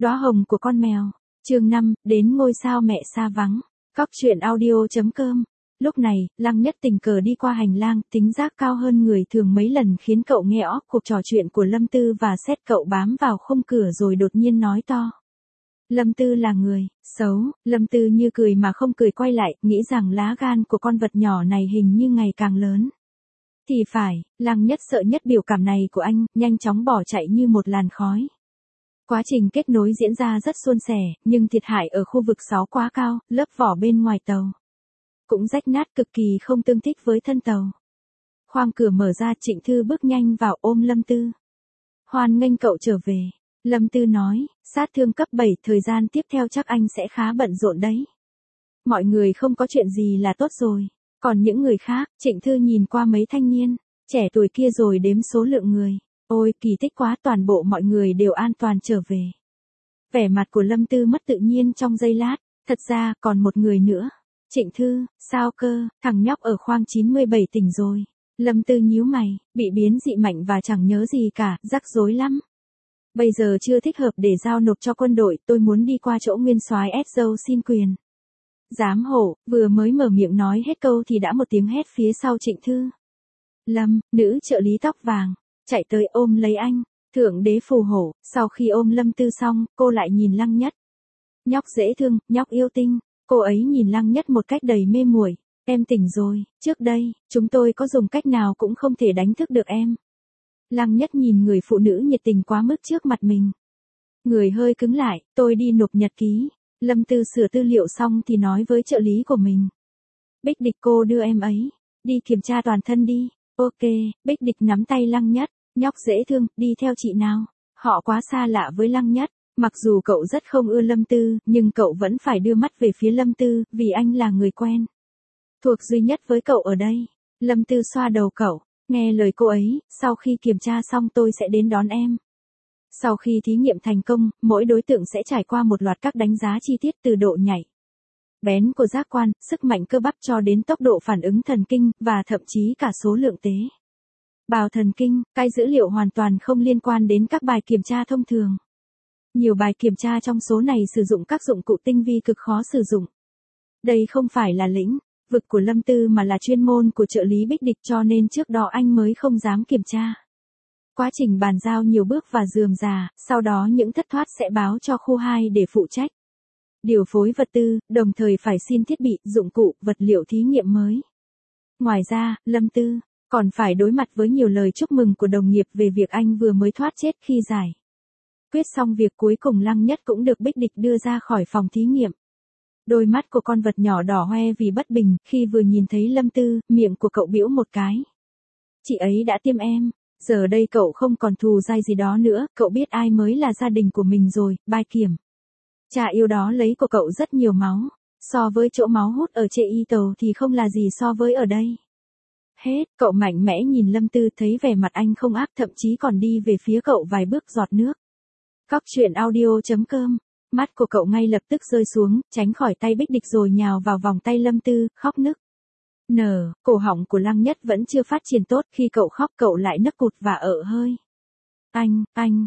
Đóa hồng của con mèo. Chương 5, đến ngôi sao mẹ xa vắng. Cóc truyện audio.com. Lúc này, Lăng Nhất tình cờ đi qua hành lang, tính giác cao hơn người thường mấy lần khiến cậu nghe óc cuộc trò chuyện của Lâm Tư và xét cậu bám vào khung cửa rồi đột nhiên nói to. Lâm Tư là người xấu. Lâm Tư như cười mà không cười quay lại, nghĩ rằng lá gan của con vật nhỏ này hình như ngày càng lớn. Thì phải, Lăng Nhất sợ nhất biểu cảm này của anh, nhanh chóng bỏ chạy như một làn khói. Quá trình kết nối diễn ra rất suôn sẻ, nhưng thiệt hại ở khu vực 6 quá cao, lớp vỏ bên ngoài tàu cũng rách nát cực kỳ không tương thích với thân tàu. Khoang cửa mở ra, Trịnh Thư bước nhanh vào ôm Lâm Tư. Hoan nghênh cậu trở về. Lâm Tư nói, sát thương cấp 7, thời gian tiếp theo chắc anh sẽ khá bận rộn đấy. Mọi người không có chuyện gì là tốt rồi. Còn những người khác, Trịnh Thư nhìn qua mấy thanh niên trẻ tuổi kia rồi đếm số lượng người. Ôi, kỳ tích quá, toàn bộ mọi người đều an toàn trở về. Vẻ mặt của Lâm Tư mất tự nhiên trong giây lát, thật ra còn một người nữa. Trịnh Thư, sao cơ, thằng nhóc ở khoang 97 tỉnh rồi. Lâm Tư nhíu mày, bị biến dị mạnh và chẳng nhớ gì cả, rắc rối lắm. Bây giờ chưa thích hợp để giao nộp cho quân đội, tôi muốn đi qua chỗ nguyên soái Edzo xin quyền. Giám hộ, vừa mới mở miệng nói hết câu thì đã một tiếng hét phía sau Trịnh Thư. Lâm, nữ trợ lý tóc vàng, chạy tới ôm lấy anh. Thượng đế phù hộ. Sau khi ôm Lâm Tư xong, cô lại nhìn Lăng Nhất. Nhóc dễ thương, nhóc yêu tinh. Cô ấy nhìn Lăng Nhất một cách đầy mê muội. Em tỉnh rồi, trước đây, chúng tôi có dùng cách nào cũng không thể đánh thức được em. Lăng Nhất nhìn người phụ nữ nhiệt tình quá mức trước mặt mình. Người hơi cứng lại, tôi đi nộp nhật ký. Lâm Tư sửa tư liệu xong thì nói với trợ lý của mình. Bích Địch, cô đưa em ấy. Đi kiểm tra toàn thân đi. Ok, Bích Địch nắm tay Lăng Nhất. Nhóc dễ thương, đi theo chị nào. Họ quá xa lạ với Lăng Nhất. Mặc dù cậu rất không ưa Lâm Tư, nhưng cậu vẫn phải đưa mắt về phía Lâm Tư, vì anh là người quen thuộc duy nhất với cậu ở đây. Lâm Tư xoa đầu cậu. Nghe lời cô ấy, sau khi kiểm tra xong tôi sẽ đến đón em. Sau khi thí nghiệm thành công, mỗi đối tượng sẽ trải qua một loạt các đánh giá chi tiết từ độ nhạy bén của giác quan, sức mạnh cơ bắp cho đến tốc độ phản ứng thần kinh, và thậm chí cả số lượng tế bào thần kinh. Cái dữ liệu hoàn toàn không liên quan đến các bài kiểm tra thông thường. Nhiều bài kiểm tra trong số này sử dụng các dụng cụ tinh vi cực khó sử dụng. Đây không phải là lĩnh vực của Lâm Tư mà là chuyên môn của trợ lý Bích Địch, cho nên trước đó anh mới không dám kiểm tra. Quá trình bàn giao nhiều bước và rườm rà, sau đó những thất thoát sẽ báo cho khu 2 để phụ trách điều phối vật tư, đồng thời phải xin thiết bị, dụng cụ, vật liệu thí nghiệm mới. Ngoài ra, Lâm Tư còn phải đối mặt với nhiều lời chúc mừng của đồng nghiệp về việc anh vừa mới thoát chết khi giải quyết xong việc. Cuối cùng Lăng Nhất cũng được Bích Địch đưa ra khỏi phòng thí nghiệm. Đôi mắt của con vật nhỏ đỏ hoe vì bất bình, khi vừa nhìn thấy Lâm Tư, miệng của cậu bĩu một cái. Chị ấy đã tiêm em. Giờ đây cậu không còn thù dai gì đó nữa, cậu biết ai mới là gia đình của mình rồi. Bài kiểm tra yêu đó lấy của cậu rất nhiều máu. So với chỗ máu hút ở chê y tàu thì không là gì so với ở đây. Hết, cậu mạnh mẽ nhìn Lâm Tư, thấy vẻ mặt anh không ác, thậm chí còn đi về phía cậu vài bước giọt nước. Cóc truyện audio.com. Mắt của cậu ngay lập tức rơi xuống, tránh khỏi tay Bích Địch rồi nhào vào vòng tay Lâm Tư, khóc nức nở. Cổ họng của Lăng Nhất vẫn chưa phát triển tốt, khi cậu khóc cậu lại nấc cụt và ợ hơi. Anh,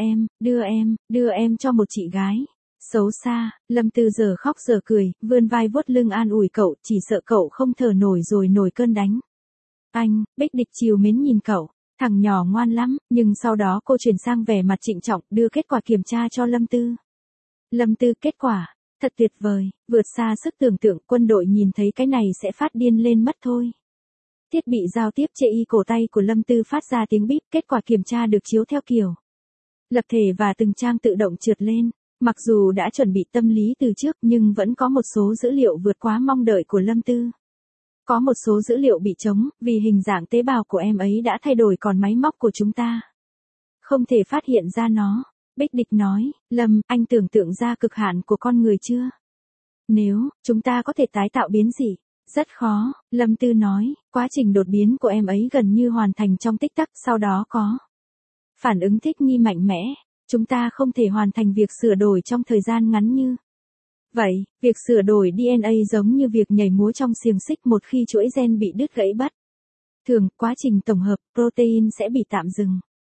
đưa em cho một chị gái xấu xa. Lâm Tư giờ khóc giờ cười, vươn vai vuốt lưng an ủi cậu, chỉ sợ cậu không thở nổi rồi nổi cơn đánh. Bích Địch trìu mến nhìn cậu. Thằng nhỏ ngoan lắm, nhưng sau đó cô chuyển sang vẻ mặt trịnh trọng, đưa kết quả kiểm tra cho Lâm Tư. Lâm Tư, kết quả thật tuyệt vời, vượt xa sức tưởng tượng, quân đội nhìn thấy cái này sẽ phát điên lên mất thôi. Thiết bị giao tiếp chê y cổ tay của Lâm Tư phát ra tiếng bíp, kết quả kiểm tra được chiếu theo kiểu lập thể và từng trang tự động trượt lên. Mặc dù đã chuẩn bị tâm lý từ trước nhưng vẫn có một số dữ liệu vượt quá mong đợi của Lâm Tư. Có một số dữ liệu bị trống, vì hình dạng tế bào của em ấy đã thay đổi, còn máy móc của chúng ta không thể phát hiện ra nó. Bích Địch nói, Lâm, anh tưởng tượng ra cực hạn của con người chưa? Nếu chúng ta có thể tái tạo biến dị, rất khó. Lâm Tư nói, quá trình đột biến của em ấy gần như hoàn thành trong tích tắc, sau đó có phản ứng thích nghi mạnh mẽ. Chúng ta không thể hoàn thành việc sửa đổi trong thời gian ngắn như vậy. Việc sửa đổi DNA giống như việc nhảy múa trong xiềng xích, một khi chuỗi gen bị đứt gãy bất thường, quá trình tổng hợp protein sẽ bị tạm dừng.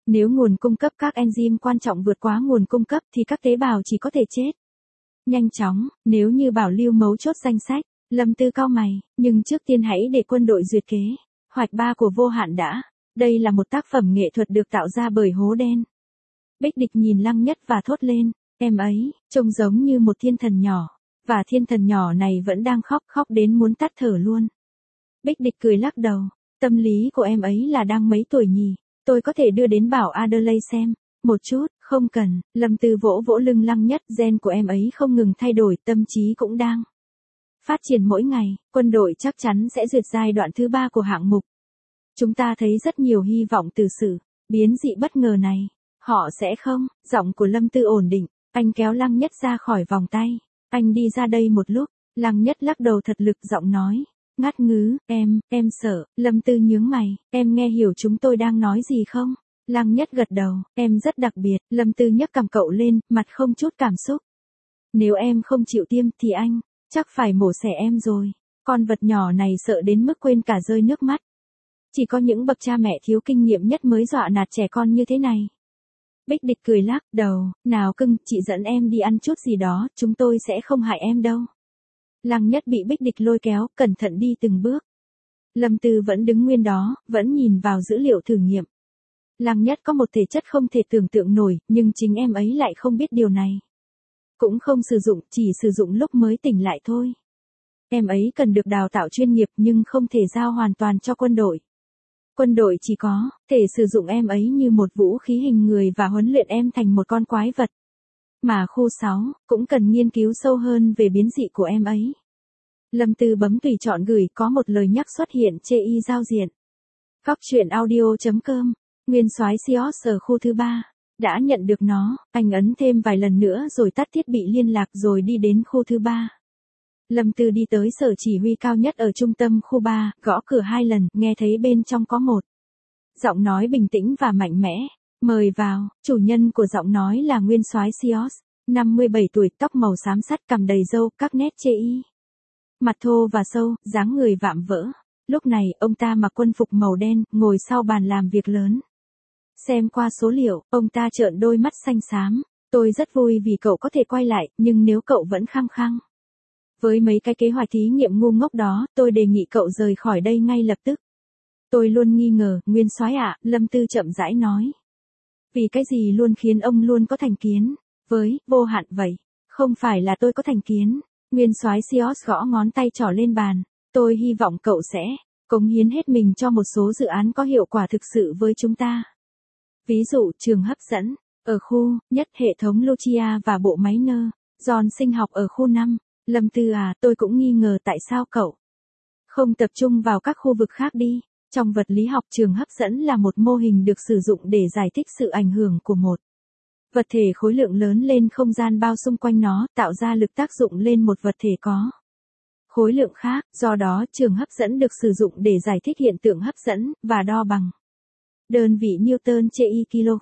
Nếu nguồn cung cấp các enzyme quan trọng vượt quá nguồn cung cấp thì các tế bào chỉ có thể chết. Nhanh chóng, nếu như bảo lưu mấu chốt danh sách, Lâm Tư cau mày, nhưng trước tiên hãy để quân đội duyệt kế hoạch 3 của Vô Hạn đã. Đây là một tác phẩm nghệ thuật được tạo ra bởi hố đen. Bích Địch nhìn Lăng Nhất và thốt lên, em ấy, trông giống như một thiên thần nhỏ. Và thiên thần nhỏ này vẫn đang khóc, khóc đến muốn tắt thở luôn. Bích Địch cười lắc đầu, tâm lý của em ấy là đang mấy tuổi nhỉ? Tôi có thể đưa đến bảo Adelaide xem. Một chút, không cần. Lâm Tư vỗ vỗ lưng Lăng Nhất, gen của em ấy không ngừng thay đổi, tâm trí cũng đang phát triển mỗi ngày. Quân đội chắc chắn sẽ duyệt giai đoạn thứ 3 của hạng mục. Chúng ta thấy rất nhiều hy vọng từ sự biến dị bất ngờ này. Họ sẽ không. Giọng của Lâm Tư ổn định. Anh kéo Lăng Nhất ra khỏi vòng tay. Anh đi ra đây một lúc. Lăng Nhất lắc đầu thật lực, giọng nói ngắt ngứ, em sợ. Lâm Tư nhướng mày, em nghe hiểu chúng tôi đang nói gì không? Lăng Nhất gật đầu, em rất đặc biệt. Lâm Tư nhấc cằm cậu lên, mặt không chút cảm xúc. Nếu em không chịu tiêm thì anh chắc phải mổ xẻ em rồi. Con vật nhỏ này sợ đến mức quên cả rơi nước mắt. Chỉ có những bậc cha mẹ thiếu kinh nghiệm nhất mới dọa nạt trẻ con như thế này. Bích Địch cười lắc đầu, nào cưng, chị dẫn em đi ăn chút gì đó, chúng tôi sẽ không hại em đâu. Lăng Nhất bị Bích Địch lôi kéo, cẩn thận đi từng bước. Lâm Tư vẫn đứng nguyên đó, vẫn nhìn vào dữ liệu thử nghiệm. Lăng Nhất có một thể chất không thể tưởng tượng nổi, nhưng chính em ấy lại không biết điều này. Cũng không sử dụng, chỉ sử dụng lúc mới tỉnh lại thôi. Em ấy cần được đào tạo chuyên nghiệp nhưng không thể giao hoàn toàn cho quân đội. Quân đội chỉ có thể sử dụng em ấy như một vũ khí hình người và huấn luyện em thành một con quái vật. Mà khu 6 cũng cần nghiên cứu sâu hơn về biến dị của em ấy. Lâm Tư bấm tùy chọn gửi, có một lời nhắc xuất hiện chê y giao diện. Cóc truyện audio.com, Nguyên soái Seos ở khu thứ 3. Đã nhận được nó, anh ấn thêm vài lần nữa rồi tắt thiết bị liên lạc rồi đi đến khu thứ 3. Lâm Tư đi tới sở chỉ huy cao nhất ở trung tâm khu 3, gõ cửa 2 lần, nghe thấy bên trong có một giọng nói bình tĩnh và mạnh mẽ. Mời vào. Chủ nhân của giọng nói là Nguyên soái Seos, 57 tuổi, tóc màu xám sắt, cằm đầy râu, các nét chê y. Mặt thô và sâu, dáng người vạm vỡ. Lúc này, ông ta mặc quân phục màu đen, ngồi sau bàn làm việc lớn. Xem qua số liệu, ông ta trợn đôi mắt xanh xám. Tôi rất vui vì cậu có thể quay lại, nhưng nếu cậu vẫn khăng khăng với mấy cái kế hoạch thí nghiệm ngu ngốc đó, tôi đề nghị cậu rời khỏi đây ngay lập tức. Tôi luôn nghi ngờ, Nguyên soái ạ, Lâm Tư chậm rãi nói. Vì cái gì luôn khiến ông luôn có thành kiến với Vô Hạn vậy? Không phải là tôi có thành kiến. Nguyên soái Seos gõ ngón tay trỏ lên bàn. Tôi hy vọng cậu sẽ cống hiến hết mình cho một số dự án có hiệu quả thực sự với chúng ta. Ví dụ, trường hấp dẫn ở khu nhất, hệ thống Lucia và bộ máy nơ giòn sinh học ở khu 5. Lâm Tư à, tôi cũng nghi ngờ tại sao cậu không tập trung vào các khu vực khác đi. Trong vật lý học, trường hấp dẫn là một mô hình được sử dụng để giải thích sự ảnh hưởng của một vật thể khối lượng lớn lên không gian bao xung quanh nó, tạo ra lực tác dụng lên một vật thể có khối lượng khác. Do đó, trường hấp dẫn được sử dụng để giải thích hiện tượng hấp dẫn, và đo bằng đơn vị Newton trên kg,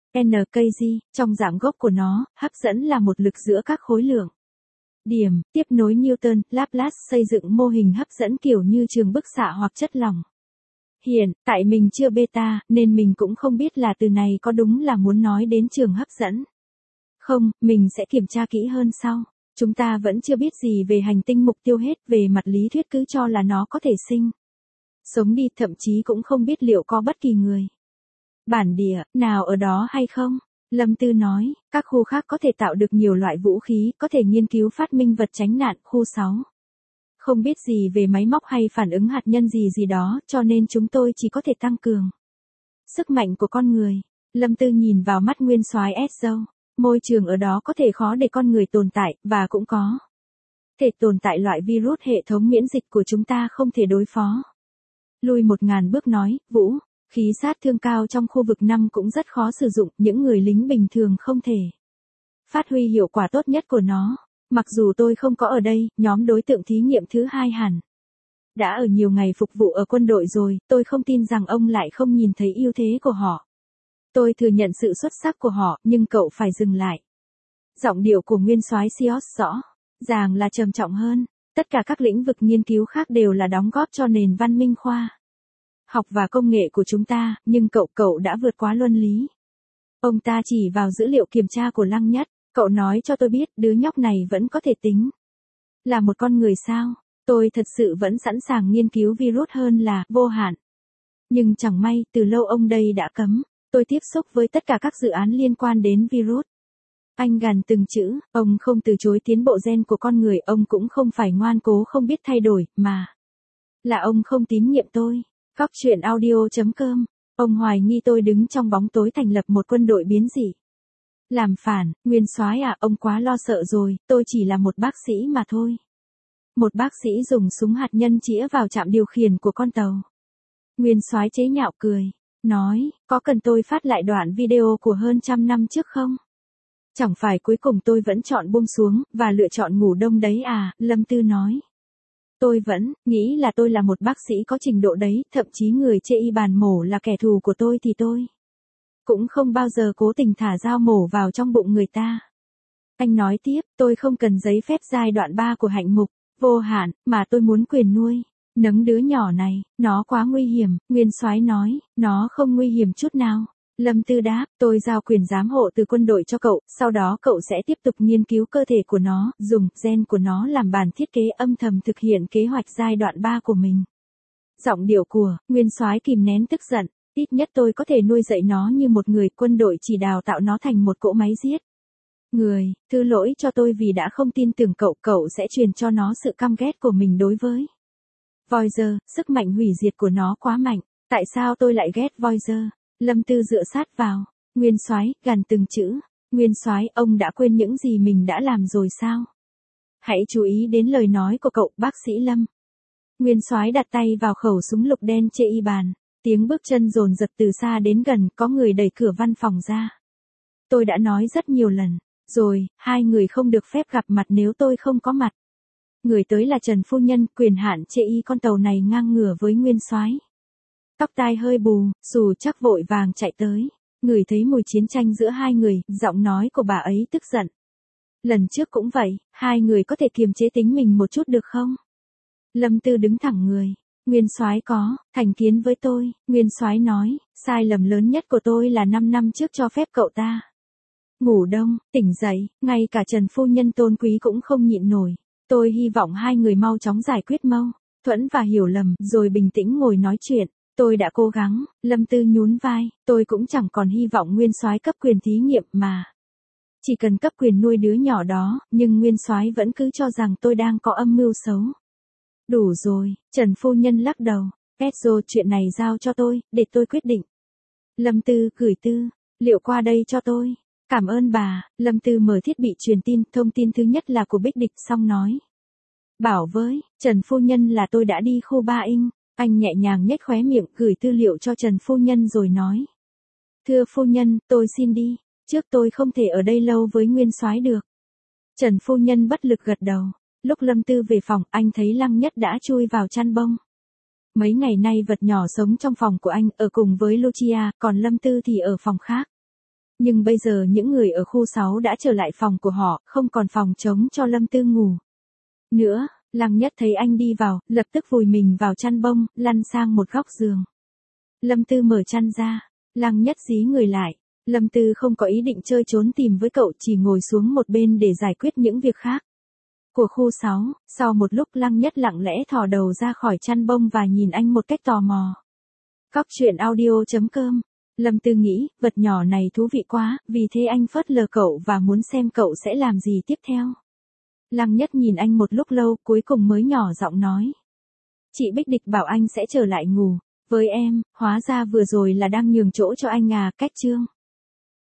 nkg. Trong dạng gốc của nó, hấp dẫn là một lực giữa các khối lượng điểm, tiếp nối Newton. Laplace xây dựng mô hình hấp dẫn kiểu như trường bức xạ hoặc chất lỏng. Hiện tại mình chưa beta, nên mình cũng không biết là từ này có đúng là muốn nói đến trường hấp dẫn. Không, mình sẽ kiểm tra kỹ hơn sau. Chúng ta vẫn chưa biết gì về hành tinh mục tiêu hết, về mặt lý thuyết cứ cho là nó có thể sinh sống đi, thậm chí cũng không biết liệu có bất kỳ người bản địa nào ở đó hay không. Lâm Tư nói, các khu khác có thể tạo được nhiều loại vũ khí, có thể nghiên cứu phát minh vật tránh nạn. Khu 6 không biết gì về máy móc hay phản ứng hạt nhân gì đó, cho nên chúng tôi chỉ có thể tăng cường sức mạnh của con người. Lâm Tư nhìn vào mắt Nguyên soái Esau. Môi trường ở đó có thể khó để con người tồn tại, và cũng có thể tồn tại loại virus hệ thống miễn dịch của chúng ta không thể đối phó. Lùi 1000 bước nói, Vũ, khí sát thương cao trong khu vực 5 cũng rất khó sử dụng, những người lính bình thường không thể phát huy hiệu quả tốt nhất của nó. Mặc dù tôi không có ở đây, nhóm đối tượng thí nghiệm thứ 2 hẳn đã ở nhiều ngày phục vụ ở quân đội rồi, tôi không tin rằng ông lại không nhìn thấy ưu thế của họ. Tôi thừa nhận sự xuất sắc của họ, nhưng cậu phải dừng lại. Giọng điệu của Nguyên soái Seos rõ ràng là trầm trọng hơn. Tất cả các lĩnh vực nghiên cứu khác đều là đóng góp cho nền văn minh khoa học và công nghệ của chúng ta, nhưng cậu đã vượt quá luân lý. Ông ta chỉ vào dữ liệu kiểm tra của Lăng Nhất, cậu nói cho tôi biết đứa nhóc này vẫn có thể tính là một con người sao? Tôi thật sự vẫn sẵn sàng nghiên cứu virus hơn là vô hạn. Nhưng chẳng may, từ lâu ông đây đã cấm tôi tiếp xúc với tất cả các dự án liên quan đến virus. Anh gằn từng chữ, ông không từ chối tiến bộ gen của con người, ông cũng không phải ngoan cố không biết thay đổi, mà là ông không tín nhiệm tôi. Góc truyện audio.com. Ông hoài nghi tôi đứng trong bóng tối thành lập một quân đội biến dị. Làm phản, Nguyên Soái à, ông quá lo sợ rồi, tôi chỉ là một bác sĩ mà thôi. Một bác sĩ dùng súng hạt nhân chĩa vào trạm điều khiển của con tàu. Nguyên Soái chế nhạo cười, nói, có cần tôi phát lại đoạn video của hơn 100 năm trước không? Chẳng phải cuối cùng tôi vẫn chọn buông xuống, và lựa chọn ngủ đông đấy à, Lâm Tư nói. Tôi vẫn nghĩ là tôi là một bác sĩ có trình độ đấy, thậm chí người chê y bàn mổ là kẻ thù của tôi thì tôi cũng không bao giờ cố tình thả dao mổ vào trong bụng người ta. Anh nói tiếp, tôi không cần giấy phép giai đoạn 3 của hạnh mục vô hạn, mà tôi muốn quyền nuôi nấng đứa nhỏ này, nó quá nguy hiểm. Nguyên Soái nói, nó không nguy hiểm chút nào. Lâm Tư đáp, tôi giao quyền giám hộ từ quân đội cho cậu, sau đó cậu sẽ tiếp tục nghiên cứu cơ thể của nó, dùng gen của nó làm bản thiết kế âm thầm thực hiện kế hoạch giai đoạn 3 của mình. Giọng điệu của Nguyên Soái kìm nén tức giận, ít nhất tôi có thể nuôi dạy nó như một người, quân đội chỉ đào tạo nó thành một cỗ máy giết người. Thứ lỗi cho tôi vì đã không tin tưởng cậu sẽ truyền cho nó sự căm ghét của mình đối với Voyager, sức mạnh hủy diệt của nó quá mạnh. Tại sao tôi lại ghét Voyager? Lâm Tư dựa sát vào Nguyên Soái, gằn từng chữ. Nguyên Soái, ông đã quên những gì mình đã làm rồi sao? Hãy chú ý đến lời nói của cậu, bác sĩ Lâm. Nguyên Soái đặt tay vào khẩu súng lục đen chê y bàn. Tiếng bước chân dồn dập từ xa đến gần, có người đẩy cửa văn phòng ra. Tôi đã nói rất nhiều lần rồi, hai người không được phép gặp mặt nếu tôi không có mặt. Người tới là Trần phu nhân, quyền hạn chê y con tàu này ngang ngửa với Nguyên Soái. Tóc tai hơi bù, xù chắc vội vàng chạy tới. Ngửi thấy mùi chiến tranh giữa hai người, giọng nói của bà ấy tức giận. Lần trước cũng vậy, hai người có thể kiềm chế tính mình một chút được không? Lâm Tư đứng thẳng người. Nguyên Soái có thành kiến với tôi. Nguyên Soái nói, sai lầm lớn nhất của tôi là 5 năm trước cho phép cậu ta ngủ đông, tỉnh dậy, ngay cả Trần phu nhân tôn quý cũng không nhịn nổi. Tôi hy vọng hai người mau chóng giải quyết mâu thuẫn và hiểu lầm, rồi bình tĩnh ngồi nói chuyện. Tôi đã cố gắng. Lâm Tư nhún vai, tôi cũng chẳng còn hy vọng Nguyên Soái cấp quyền thí nghiệm mà. Chỉ cần cấp quyền nuôi đứa nhỏ đó, nhưng Nguyên Soái vẫn cứ cho rằng tôi đang có âm mưu xấu. Đủ rồi, Trần phu nhân lắc đầu. Petro, chuyện này giao cho tôi, để tôi quyết định. Lâm Tư gửi tư liệu qua đây cho tôi. Cảm ơn bà. Lâm Tư mở thiết bị truyền tin, thông tin thứ nhất là của Bích Địch, xong nói. Bảo với Trần phu nhân là tôi đã đi khu Ba Inh. Anh nhẹ nhàng nhếch khóe miệng, gửi tư liệu cho Trần phu nhân rồi nói. Thưa phu nhân, tôi xin đi. Trước tôi không thể ở đây lâu với Nguyên Soái được. Trần phu nhân bất lực gật đầu. Lúc Lâm Tư về phòng, anh thấy Lăng Nhất đã chui vào chăn bông. Mấy ngày nay vật nhỏ sống trong phòng của anh, ở cùng với Lucia, còn Lâm Tư thì ở phòng khác. Nhưng bây giờ những người ở khu 6 đã trở lại phòng của họ, không còn phòng trống cho Lâm Tư ngủ nữa. Lăng Nhất thấy anh đi vào, lập tức vùi mình vào chăn bông, lăn sang một góc giường. Lâm Tư mở chăn ra. Lăng Nhất dí người lại. Lâm Tư không có ý định chơi trốn tìm với cậu, chỉ ngồi xuống một bên để giải quyết những việc khác của khu 6. Sau một lúc Lăng Nhất lặng lẽ thò đầu ra khỏi chăn bông và nhìn anh một cách tò mò. Góc truyện audio.com. Lâm Tư nghĩ, vật nhỏ này thú vị quá, vì thế anh phớt lờ cậu và muốn xem cậu sẽ làm gì tiếp theo. Lăng Nhất nhìn anh một lúc lâu, cuối cùng mới nhỏ giọng nói. Chị Bích Địch bảo anh sẽ trở lại ngủ với em, hóa ra vừa rồi là đang nhường chỗ cho anh à. Cách chương